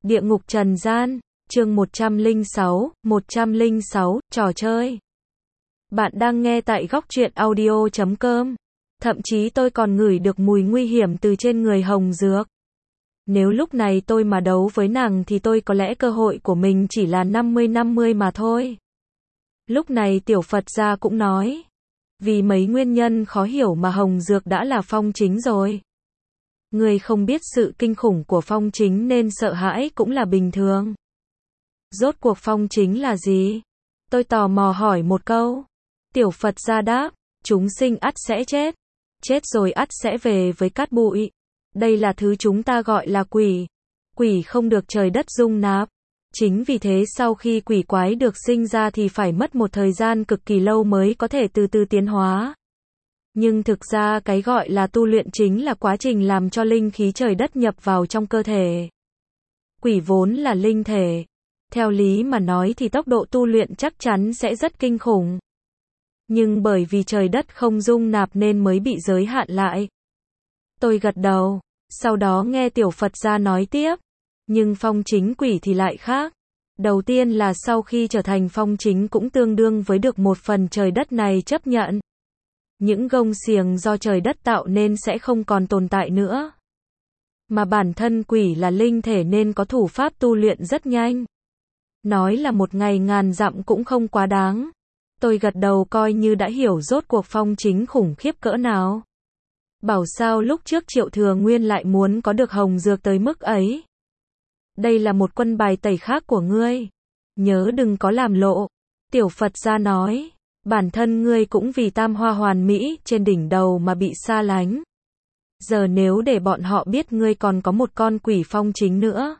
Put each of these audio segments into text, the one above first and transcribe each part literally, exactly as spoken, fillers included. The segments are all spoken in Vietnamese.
Địa ngục trần gian, chương một trăm lẻ sáu, một trăm lẻ sáu, trò chơi. Bạn đang nghe tại góc truyện audio chấm com. Thậm chí tôi còn ngửi được mùi nguy hiểm từ trên người Hồng Dược. Nếu lúc này tôi mà đấu với nàng thì tôi có lẽ cơ hội của mình chỉ là năm mươi năm mươi mà thôi. Lúc này Tiểu Phật gia cũng nói. Vì mấy nguyên nhân khó hiểu mà Hồng Dược đã là Phong Chính rồi. Người không biết sự kinh khủng của Phong Chính nên sợ hãi cũng là bình thường. Rốt cuộc Phong Chính là gì? Tôi tò mò hỏi một câu. Tiểu Phật gia đáp, chúng sinh ắt sẽ chết. Chết rồi ắt sẽ về với cát bụi. Đây là thứ chúng ta gọi là quỷ. Quỷ không được trời đất dung nạp. Chính vì thế sau khi quỷ quái được sinh ra thì phải mất một thời gian cực kỳ lâu mới có thể từ từ tiến hóa. Nhưng thực ra cái gọi là tu luyện chính là quá trình làm cho linh khí trời đất nhập vào trong cơ thể. Quỷ vốn là linh thể. Theo lý mà nói thì tốc độ tu luyện chắc chắn sẽ rất kinh khủng. Nhưng bởi vì trời đất không dung nạp nên mới bị giới hạn lại. Tôi gật đầu, sau đó nghe Tiểu Phật gia nói tiếp. Nhưng Phong Chính quỷ thì lại khác. Đầu tiên là sau khi trở thành Phong Chính cũng tương đương với được một phần trời đất này chấp nhận. Những gông xiềng do trời đất tạo nên sẽ không còn tồn tại nữa. Mà bản thân quỷ là linh thể nên có thủ pháp tu luyện rất nhanh. Nói là một ngày ngàn dặm cũng không quá đáng. Tôi gật đầu coi như đã hiểu rốt cuộc Phong Chính khủng khiếp cỡ nào. Bảo sao lúc trước Triệu Thừa Nguyên lại muốn có được Hồng Dược tới mức ấy. Đây là một quân bài tẩy khác của ngươi. Nhớ đừng có làm lộ. Tiểu Phật gia nói. Bản thân ngươi cũng vì tam hoa hoàn mỹ trên đỉnh đầu mà bị xa lánh. Giờ nếu để bọn họ biết ngươi còn có một con quỷ Phong Chính nữa.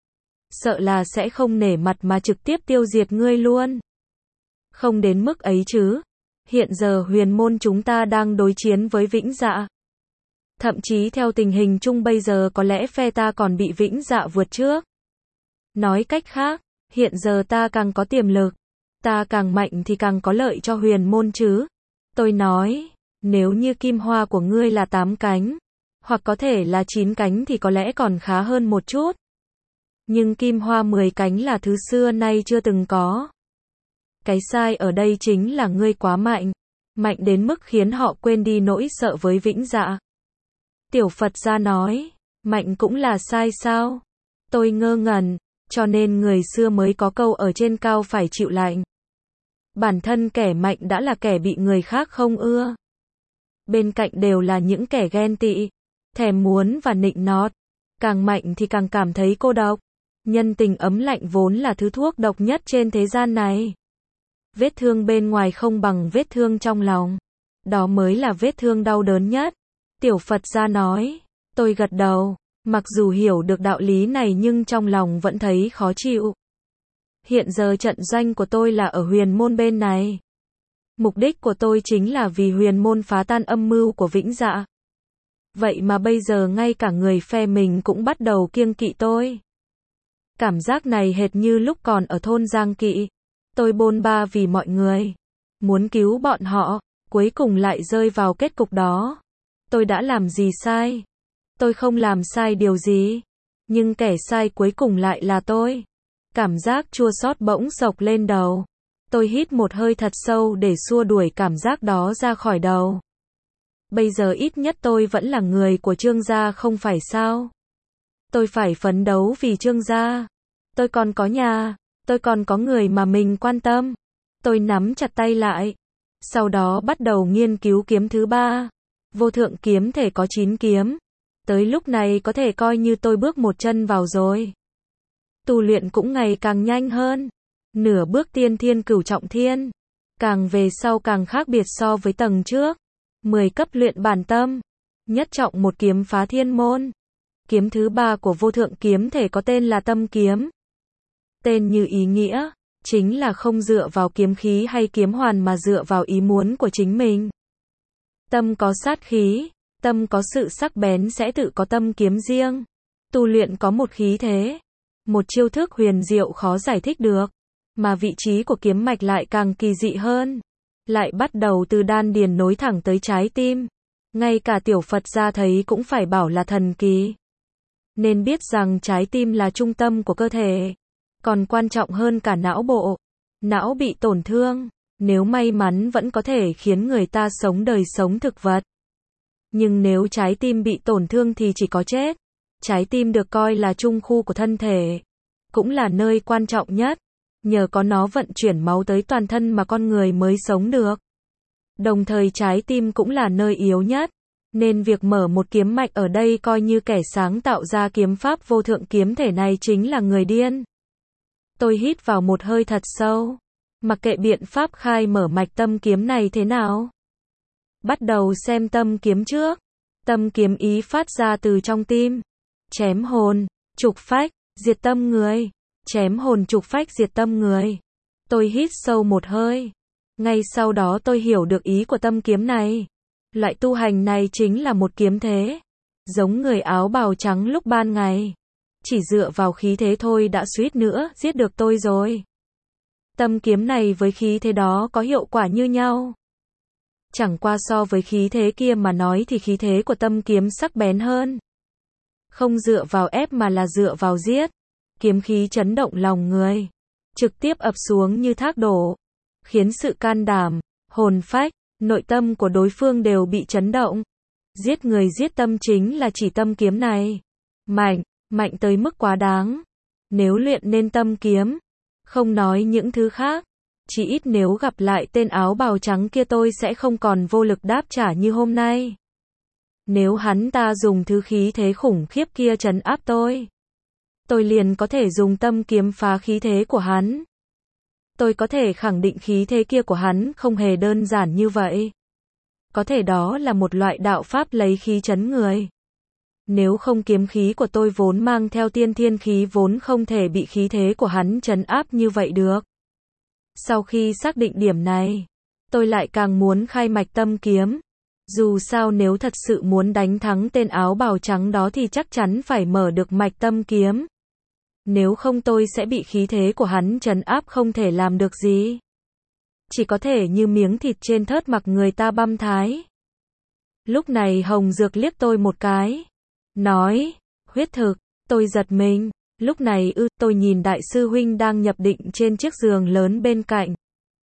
Sợ là sẽ không nể mặt mà trực tiếp tiêu diệt ngươi luôn. Không đến mức ấy chứ. Hiện giờ huyền môn chúng ta đang đối chiến với Vĩnh Dạ. Thậm chí theo tình hình chung bây giờ có lẽ phe ta còn bị Vĩnh Dạ vượt trước. Nói cách khác, hiện giờ ta càng có tiềm lực. Ta càng mạnh thì càng có lợi cho huyền môn chứ. Tôi nói, nếu như kim hoa của ngươi là tám cánh, hoặc có thể là chín cánh thì có lẽ còn khá hơn một chút. Nhưng kim hoa mười cánh là thứ xưa nay chưa từng có. Cái sai ở đây chính là ngươi quá mạnh. Mạnh đến mức khiến họ quên đi nỗi sợ với Vĩnh Dạ. Tiểu Phật gia nói, mạnh cũng là sai sao? Tôi ngơ ngẩn, cho nên người xưa mới có câu ở trên cao phải chịu lạnh. Bản thân kẻ mạnh đã là kẻ bị người khác không ưa. Bên cạnh đều là những kẻ ghen tị, thèm muốn và nịnh nót. Càng mạnh thì càng cảm thấy cô độc. Nhân tình ấm lạnh vốn là thứ thuốc độc nhất trên thế gian này. Vết thương bên ngoài không bằng vết thương trong lòng. Đó mới là vết thương đau đớn nhất. Tiểu Phật gia nói. Tôi gật đầu. Mặc dù hiểu được đạo lý này nhưng trong lòng vẫn thấy khó chịu. Hiện giờ trận doanh của tôi là ở huyền môn bên này. Mục đích của tôi chính là vì huyền môn phá tan âm mưu của Vĩnh Dạ. Vậy mà bây giờ ngay cả người phe mình cũng bắt đầu kiêng kỵ tôi. Cảm giác này hệt như lúc còn ở thôn Giang Kỵ. Tôi bôn ba vì mọi người. Muốn cứu bọn họ, cuối cùng lại rơi vào kết cục đó. Tôi đã làm gì sai? Tôi không làm sai điều gì. Nhưng kẻ sai cuối cùng lại là tôi. Cảm giác chua xót bỗng xộc lên đầu. Tôi hít một hơi thật sâu để xua đuổi cảm giác đó ra khỏi đầu. Bây giờ ít nhất tôi vẫn là người của Trương gia không phải sao? Tôi phải phấn đấu vì Trương gia. Tôi còn có nhà. Tôi còn có người mà mình quan tâm. Tôi nắm chặt tay lại. Sau đó bắt đầu nghiên cứu kiếm thứ ba. Vô thượng kiếm thể có chín kiếm. Tới lúc này có thể coi như tôi bước một chân vào rồi. Tu luyện cũng ngày càng nhanh hơn. Nửa bước tiên thiên cửu trọng thiên. Càng về sau càng khác biệt so với tầng trước. mười cấp luyện bản tâm. Nhất trọng một kiếm phá thiên môn. Kiếm thứ ba của vô thượng kiếm thể có tên là tâm kiếm. Tên như ý nghĩa, chính là không dựa vào kiếm khí hay kiếm hoàn mà dựa vào ý muốn của chính mình. Tâm có sát khí, tâm có sự sắc bén sẽ tự có tâm kiếm riêng. Tu luyện có một khí thế, một chiêu thức huyền diệu khó giải thích được, mà vị trí của kiếm mạch lại càng kỳ dị hơn. Lại bắt đầu từ đan điền nối thẳng tới trái tim. Ngay cả Tiểu Phật gia thấy cũng phải bảo là thần kỳ. nên biết rằng trái tim là trung tâm của cơ thể, còn quan trọng hơn cả não bộ. Não bị tổn thương, nếu may mắn vẫn có thể khiến người ta sống đời sống thực vật. Nhưng nếu trái tim bị tổn thương thì chỉ có chết. Trái tim được coi là trung khu của thân thể, cũng là nơi quan trọng nhất. Nhờ có nó vận chuyển máu tới toàn thân mà con người mới sống được. Đồng thời trái tim cũng là nơi yếu nhất, nên việc mở một kiếm mạch ở đây coi như kẻ sáng tạo ra kiếm pháp vô thượng kiếm thể này chính là người điên. Tôi hít vào một hơi thật sâu, mặc kệ biện pháp khai mở mạch tâm kiếm này thế nào. Bắt đầu xem tâm kiếm trước. Tâm kiếm ý phát ra từ trong tim. Chém hồn, trục phách, diệt tâm người. Chém hồn trục phách diệt tâm người. Tôi hít sâu một hơi. Ngay sau đó tôi hiểu được ý của tâm kiếm này. Loại tu hành này chính là một kiếm thế. Giống người áo bào trắng lúc ban ngày. Chỉ dựa vào khí thế thôi đã suýt nữa giết được tôi rồi. Tâm kiếm này với khí thế đó có hiệu quả như nhau. Chẳng qua so với khí thế kia mà nói thì khí thế của tâm kiếm sắc bén hơn. Không dựa vào ép mà là dựa vào giết. Kiếm khí chấn động lòng người, trực tiếp ập xuống như thác đổ, khiến sự can đảm, hồn phách, nội tâm của đối phương đều bị chấn động. Giết người giết tâm chính là chỉ tâm kiếm này. Mạnh, mạnh tới mức quá đáng. Nếu luyện nên tâm kiếm, không nói những thứ khác, chỉ ít nếu gặp lại tên áo bào trắng kia tôi sẽ không còn vô lực đáp trả như hôm nay. Nếu hắn ta dùng thứ khí thế khủng khiếp kia trấn áp tôi, tôi liền có thể dùng tâm kiếm phá khí thế của hắn. Tôi có thể khẳng định khí thế kia của hắn không hề đơn giản như vậy. Có thể đó là một loại đạo pháp lấy khí trấn người. Nếu không kiếm khí của tôi vốn mang theo tiên thiên khí vốn không thể bị khí thế của hắn trấn áp như vậy được. Sau khi xác định điểm này, tôi lại càng muốn khai mạch tâm kiếm. Dù sao nếu thật sự muốn đánh thắng tên áo bào trắng đó thì chắc chắn phải mở được mạch tâm kiếm. Nếu không tôi sẽ bị khí thế của hắn trấn áp không thể làm được gì. Chỉ có thể như miếng thịt trên thớt mặc người ta băm thái. Lúc này Hồng Dược liếc tôi một cái. Nói, huyết thực, tôi giật mình. Lúc này ư, tôi nhìn đại sư huynh đang nhập định trên chiếc giường lớn bên cạnh.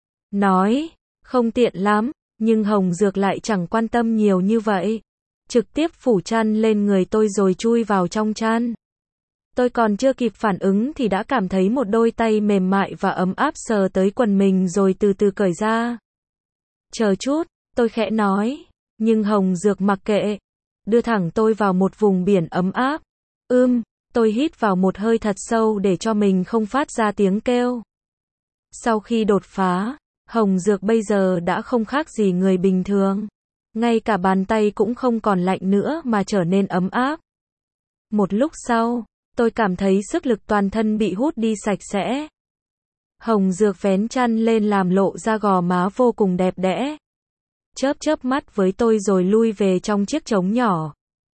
Nói, không tiện lắm, nhưng Hồng Dược lại chẳng quan tâm nhiều như vậy. Trực tiếp phủ chăn lên người tôi rồi chui vào trong chăn. Tôi còn chưa kịp phản ứng thì đã cảm thấy một đôi tay mềm mại và ấm áp sờ tới quần mình rồi từ từ cởi ra. Chờ chút, tôi khẽ nói, nhưng Hồng Dược mặc kệ, đưa thẳng tôi vào một vùng biển ấm áp. Ưm, tôi hít vào một hơi thật sâu để cho mình không phát ra tiếng kêu. Sau khi đột phá, Hồng Dược bây giờ đã không khác gì người bình thường. Ngay cả bàn tay cũng không còn lạnh nữa mà trở nên ấm áp. Một lúc sau, tôi cảm thấy sức lực toàn thân bị hút đi sạch sẽ. Hồng Dược vén chăn lên làm lộ ra gò má vô cùng đẹp đẽ. Chớp chớp mắt với tôi rồi lui về trong chiếc trống nhỏ.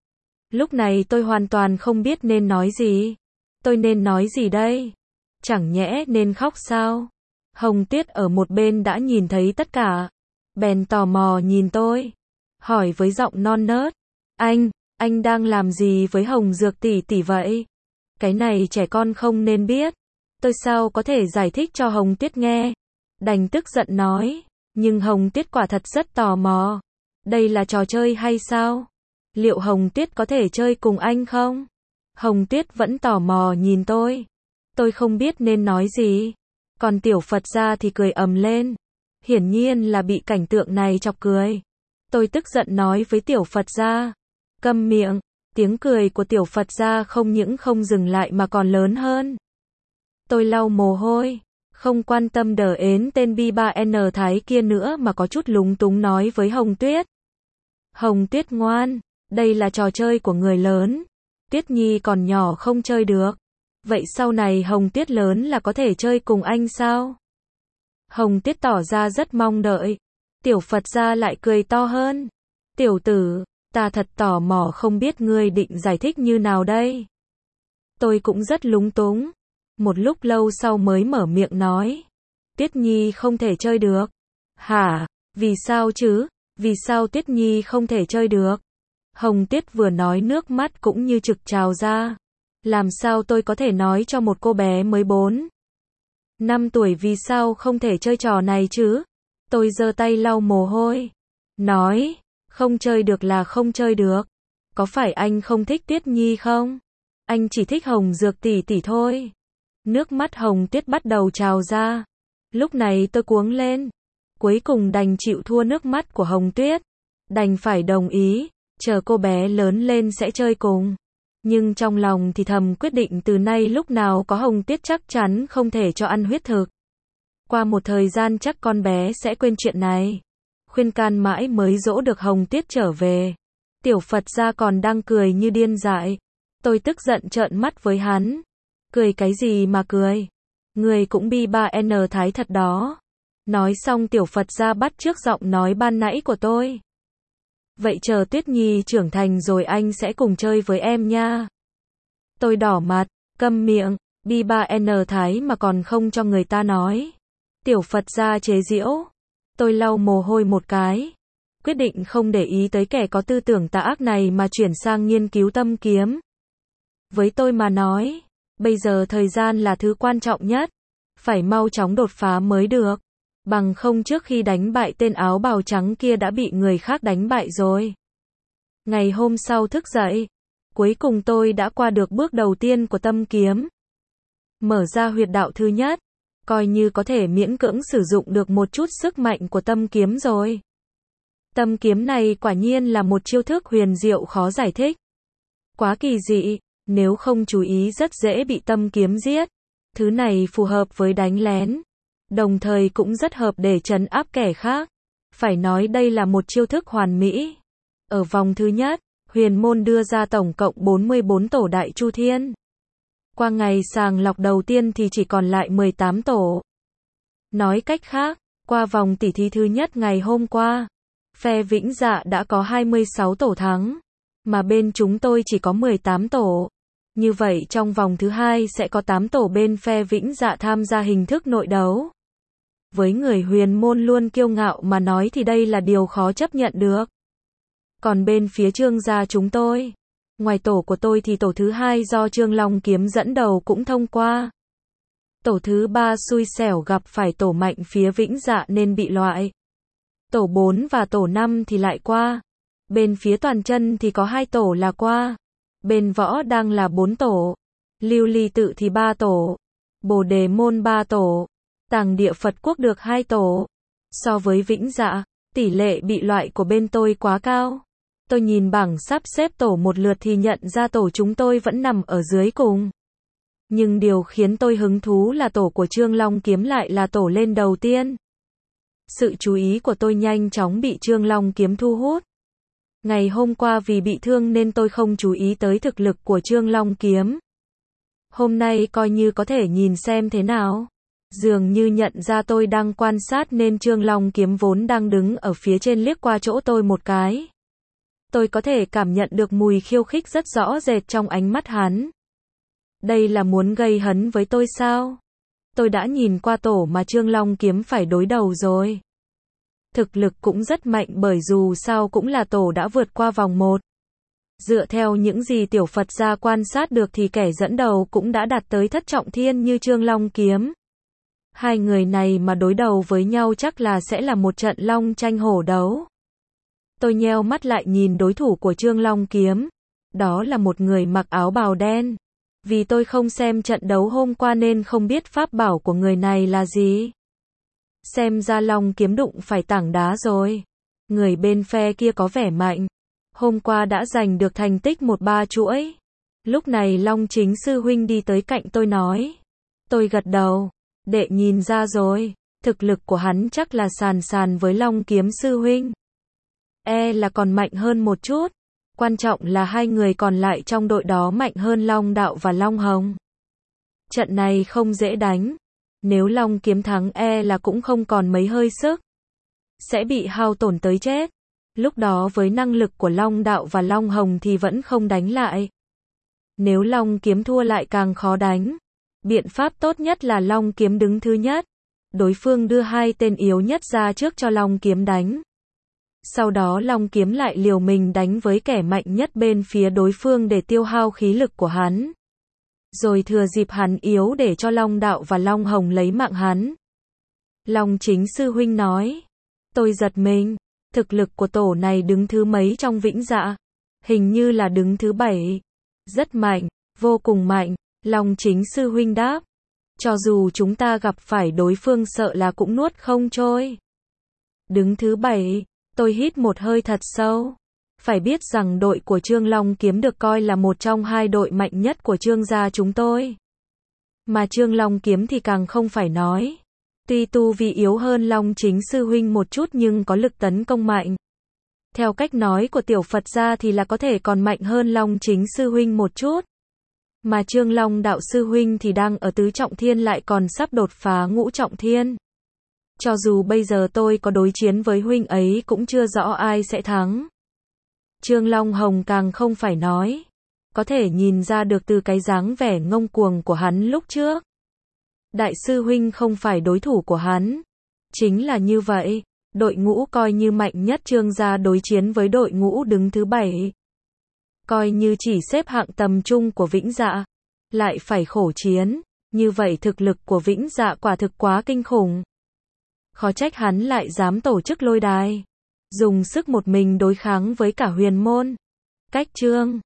Lúc này tôi hoàn toàn không biết nên nói gì. Tôi nên nói gì đây? Chẳng nhẽ nên khóc sao? Hồng Tuyết ở một bên đã nhìn thấy tất cả. Bèn tò mò nhìn tôi. Hỏi với giọng non nớt. Anh, anh đang làm gì với Hồng Dược tỷ tỷ vậy? Cái này trẻ con không nên biết. Tôi sao có thể giải thích cho Hồng Tuyết nghe? Đành tức giận nói. Nhưng Hồng Tuyết quả thật rất tò mò. Đây là trò chơi hay sao? Liệu Hồng Tuyết có thể chơi cùng anh không? Hồng Tuyết vẫn tò mò nhìn tôi. Tôi không biết nên nói gì. Còn tiểu Phật gia thì cười ầm lên. Hiển nhiên là bị cảnh tượng này chọc cười. Tôi tức giận nói với tiểu Phật gia. Câm miệng. Tiếng cười của tiểu Phật gia không những không dừng lại mà còn lớn hơn. Tôi lau mồ hôi. Không quan tâm đờ ến tên bi ba en Thái kia nữa mà có chút lúng túng nói với Hồng Tuyết. Hồng Tuyết ngoan. Đây là trò chơi của người lớn. Tuyết Nhi còn nhỏ không chơi được. Vậy sau này Hồng Tuyết lớn là có thể chơi cùng anh sao? Hồng Tuyết tỏ ra rất mong đợi. Tiểu Phật gia lại cười to hơn. Tiểu tử, ta thật tò mò không biết ngươi định giải thích như nào đây. Tôi cũng rất lúng túng. Một lúc lâu sau mới mở miệng nói. Tuyết Nhi không thể chơi được. Hả? Vì sao chứ? Vì sao Tuyết Nhi không thể chơi được? Hồng Tuyết vừa nói nước mắt cũng như trực trào ra. Làm sao tôi có thể nói cho một cô bé mới bốn năm tuổi vì sao không thể chơi trò này chứ? Tôi giơ tay lau mồ hôi. Nói, không chơi được là không chơi được. Có phải anh không thích Tuyết Nhi không? Anh chỉ thích Hồng Dược tỷ tỷ thôi. Nước mắt Hồng Tuyết bắt đầu trào ra. Lúc này tôi cuống lên. Cuối cùng đành chịu thua nước mắt của Hồng Tuyết. Đành phải đồng ý, chờ cô bé lớn lên sẽ chơi cùng. Nhưng trong lòng thì thầm quyết định từ nay lúc nào có Hồng Tuyết chắc chắn không thể cho ăn huyết thực. Qua một thời gian chắc con bé sẽ quên chuyện này. Khuyên can mãi mới dỗ được Hồng Tuyết trở về. Tiểu Phật gia còn đang cười như điên dại. Tôi tức giận trợn mắt với hắn. Cười cái gì mà cười? Người cũng bi ba en thái thật đó. Nói xong Tiểu Phật gia bắt chước giọng nói ban nãy của tôi. Vậy chờ Tuyết Nhi trưởng thành rồi anh sẽ cùng chơi với em nha. Tôi đỏ mặt, câm miệng, bi ba en thái mà còn không cho người ta nói. Tiểu Phật gia chế giễu. Tôi lau mồ hôi một cái. Quyết định không để ý tới kẻ có tư tưởng tà ác này mà chuyển sang nghiên cứu tâm kiếm. Với tôi mà nói, bây giờ thời gian là thứ quan trọng nhất. Phải mau chóng đột phá mới được. Bằng không trước khi đánh bại tên áo bào trắng kia đã bị người khác đánh bại rồi. Ngày hôm sau thức dậy, cuối cùng tôi đã qua được bước đầu tiên của tâm kiếm. Mở ra huyệt đạo thứ nhất, coi như có thể miễn cưỡng sử dụng được một chút sức mạnh của tâm kiếm rồi. Tâm kiếm này quả nhiên là một chiêu thức huyền diệu khó giải thích. Quá kỳ dị, nếu không chú ý rất dễ bị tâm kiếm giết. Thứ này phù hợp với đánh lén. Đồng thời cũng rất hợp để trấn áp kẻ khác. Phải nói đây là một chiêu thức hoàn mỹ. Ở vòng thứ nhất, huyền môn đưa ra tổng cộng bốn mươi bốn tổ đại chu thiên. Qua ngày sàng lọc đầu tiên thì chỉ còn lại mười tám tổ. Nói cách khác, qua vòng tỉ thí thứ nhất ngày hôm qua, phe Vĩnh Dạ đã có hai mươi sáu tổ thắng, mà bên chúng tôi chỉ có mười tám tổ. Như vậy trong vòng thứ hai sẽ có tám tổ bên phe Vĩnh Dạ tham gia hình thức nội đấu. Với người huyền môn luôn kiêu ngạo mà nói thì đây là điều khó chấp nhận được. Còn bên phía Trương gia chúng tôi, ngoài tổ của tôi thì tổ thứ hai do Trương Long Kiếm dẫn đầu cũng thông qua. Tổ thứ ba xui xẻo gặp phải tổ mạnh phía Vĩnh Dạ nên bị loại. Tổ bốn và tổ năm thì lại qua. Bên phía Toàn Chân thì có hai tổ là qua. Bên Võ đang là bốn tổ. Lưu Ly Tự thì ba tổ. Bồ Đề Môn ba tổ. Tàng Địa Phật Quốc được hai tổ. So với Vĩnh Dạ, tỷ lệ bị loại của bên tôi quá cao. Tôi nhìn bảng sắp xếp tổ một lượt thì nhận ra tổ chúng tôi vẫn nằm ở dưới cùng. Nhưng điều khiến tôi hứng thú là tổ của Trương Long Kiếm lại là tổ lên đầu tiên. Sự chú ý của tôi nhanh chóng bị Trương Long Kiếm thu hút. Ngày hôm qua vì bị thương nên tôi không chú ý tới thực lực của Trương Long Kiếm. Hôm nay coi như có thể nhìn xem thế nào. Dường như nhận ra tôi đang quan sát nên Trương Long Kiếm vốn đang đứng ở phía trên liếc qua chỗ tôi một cái. Tôi có thể cảm nhận được mùi khiêu khích rất rõ rệt trong ánh mắt hắn. Đây là muốn gây hấn với tôi sao? Tôi đã nhìn qua tổ mà Trương Long Kiếm phải đối đầu rồi. Thực lực cũng rất mạnh bởi dù sao cũng là tổ đã vượt qua vòng một. Dựa theo những gì Tiểu Phật gia quan sát được thì kẻ dẫn đầu cũng đã đạt tới thất trọng thiên như Trương Long Kiếm. Hai người này mà đối đầu với nhau chắc là sẽ là một trận long tranh hổ đấu. Tôi nheo mắt lại nhìn đối thủ của Trương Long Kiếm. Đó là một người mặc áo bào đen. Vì tôi không xem trận đấu hôm qua nên không biết pháp bảo của người này là gì. Xem ra Long Kiếm đụng phải tảng đá rồi. Người bên phe kia có vẻ mạnh. Hôm qua đã giành được thành tích một ba chuỗi. Lúc này Long Chính sư huynh đi tới cạnh tôi nói. Tôi gật đầu. Đệ nhìn ra rồi. Thực lực của hắn chắc là sàn sàn với Long Kiếm sư huynh. E là còn mạnh hơn một chút. Quan trọng là hai người còn lại trong đội đó mạnh hơn Long Đạo và Long Hồng. Trận này không dễ đánh. Nếu Long Kiếm thắng e là cũng không còn mấy hơi sức. Sẽ bị hao tổn tới chết. Lúc đó với năng lực của Long Đạo và Long Hồng thì vẫn không đánh lại. Nếu Long Kiếm thua lại càng khó đánh. Biện pháp tốt nhất là Long Kiếm đứng thứ nhất. Đối phương đưa hai tên yếu nhất ra trước cho Long Kiếm đánh. Sau đó Long Kiếm lại liều mình đánh với kẻ mạnh nhất bên phía đối phương để tiêu hao khí lực của hắn. rồi thừa dịp hắn yếu để cho Long Đạo và Long Hồng lấy mạng hắn. Long Chính sư huynh nói. Tôi giật mình, thực lực của tổ này đứng thứ mấy trong Vĩnh Dạ? Hình như là đứng thứ bảy. Rất mạnh, vô cùng mạnh, Long Chính sư huynh đáp. Cho dù chúng ta gặp phải đối phương sợ là cũng nuốt không trôi. Đứng thứ bảy, tôi hít một hơi thật sâu. Phải biết rằng đội của Trương Long Kiếm được coi là một trong hai đội mạnh nhất của Trương gia chúng tôi. Mà Trương Long Kiếm thì càng không phải nói. Tuy tu vi yếu hơn Long Chính sư huynh một chút nhưng có lực tấn công mạnh. Theo cách nói của tiểu Phật gia thì là có thể còn mạnh hơn Long Chính sư huynh một chút. Mà Trương Long đạo sư huynh thì đang ở tứ trọng thiên lại còn sắp đột phá ngũ trọng thiên. Cho dù bây giờ tôi có đối chiến với huynh ấy cũng chưa rõ ai sẽ thắng. Trương Long Hồng càng không phải nói. Có thể nhìn ra được từ cái dáng vẻ ngông cuồng của hắn lúc trước. Đại sư huynh không phải đối thủ của hắn. Chính là như vậy, đội ngũ coi như mạnh nhất Trương gia đối chiến với đội ngũ đứng thứ bảy. Coi như chỉ xếp hạng tầm trung của Vĩnh Dạ. Lại phải khổ chiến, như vậy thực lực của Vĩnh Dạ quả thực quá kinh khủng. Khó trách hắn lại dám tổ chức lôi đài. Dùng sức một mình đối kháng với cả huyền môn. Cách Trương